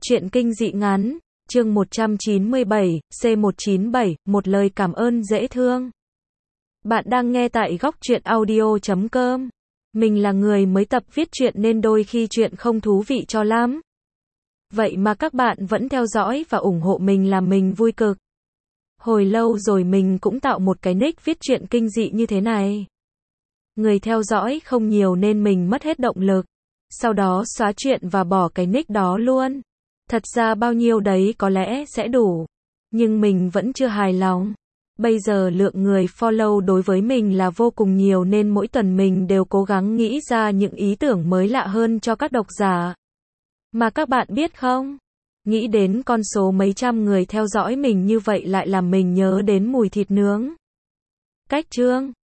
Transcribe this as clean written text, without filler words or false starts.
Truyện kinh dị ngắn, chương 197, C197, một lời cảm ơn dễ thương. Bạn đang nghe tại góc truyện audio.com. Mình là người mới tập viết truyện nên đôi khi truyện không thú vị cho lắm. Vậy mà các bạn vẫn theo dõi và ủng hộ mình làm mình vui cực. Hồi lâu rồi mình cũng tạo một cái nick viết truyện kinh dị như thế này. Người theo dõi không nhiều nên mình mất hết động lực. Sau đó xóa chuyện và bỏ cái nick đó luôn. Thật ra bao nhiêu đấy có lẽ sẽ đủ. Nhưng mình vẫn chưa hài lòng. Bây giờ lượng người follow đối với mình là vô cùng nhiều nên mỗi tuần mình đều cố gắng nghĩ ra những ý tưởng mới lạ hơn cho các độc giả. Mà các bạn biết không? Nghĩ đến con số mấy trăm người theo dõi mình như vậy lại làm mình nhớ đến mùi thịt nướng. Cách chương